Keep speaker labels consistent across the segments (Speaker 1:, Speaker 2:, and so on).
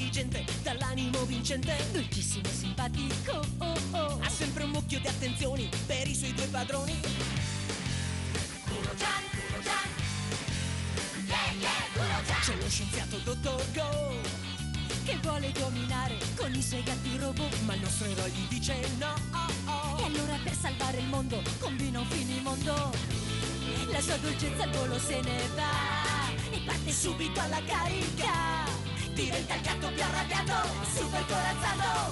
Speaker 1: intelligente, dall'animo vincente,
Speaker 2: dolcissimo e simpatico, oh oh.
Speaker 1: ha sempre un mucchio di attenzioni per i suoi due padroni.
Speaker 3: Kurojan, Kurojan, yeah yeah, Kurojan.
Speaker 1: C'è lo scienziato Dottor Go,
Speaker 2: che vuole dominare con i suoi gatti robot,
Speaker 1: ma il nostro eroe gli dice no.
Speaker 2: e allora per salvare il mondo combina un finimondo. La sua dolcezza al volo se ne va e parte subito alla carica.
Speaker 1: Diventa il gatto più arrabbiato, super corazzato.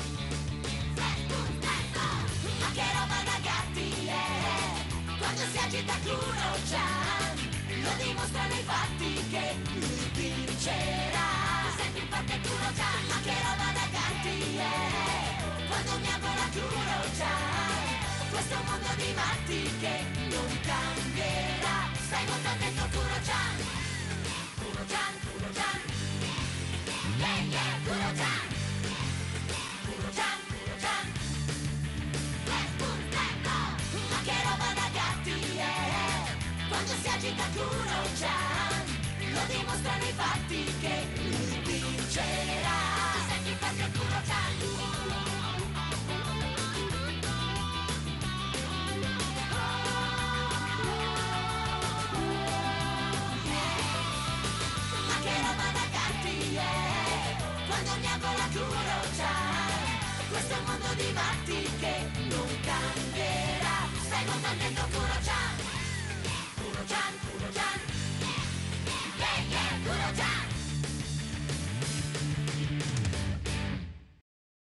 Speaker 3: Ma che roba da gatti è! Quando si agita Kurojan, lo dimostra nei fatti che lui vincerà. Senti il forte Kurojan, ma che roba da gatti è! Quando miagola Kurojan, questo mondo di matti che non cambierà. Stai molto attento Kurojan, Kurojan, Kurojan, yeah yeah, Kurojan, Kurojan, Kurojan, let's put that on. Ma che roba da gatti è! Quando si agita Kurojan, lo dimostra nei fatti che lui vincerà. Senti il forte Kurojan. Quando miagola Kurojan, questo è un mondo di matti che non cambierà. Stai molto attento Kurojan.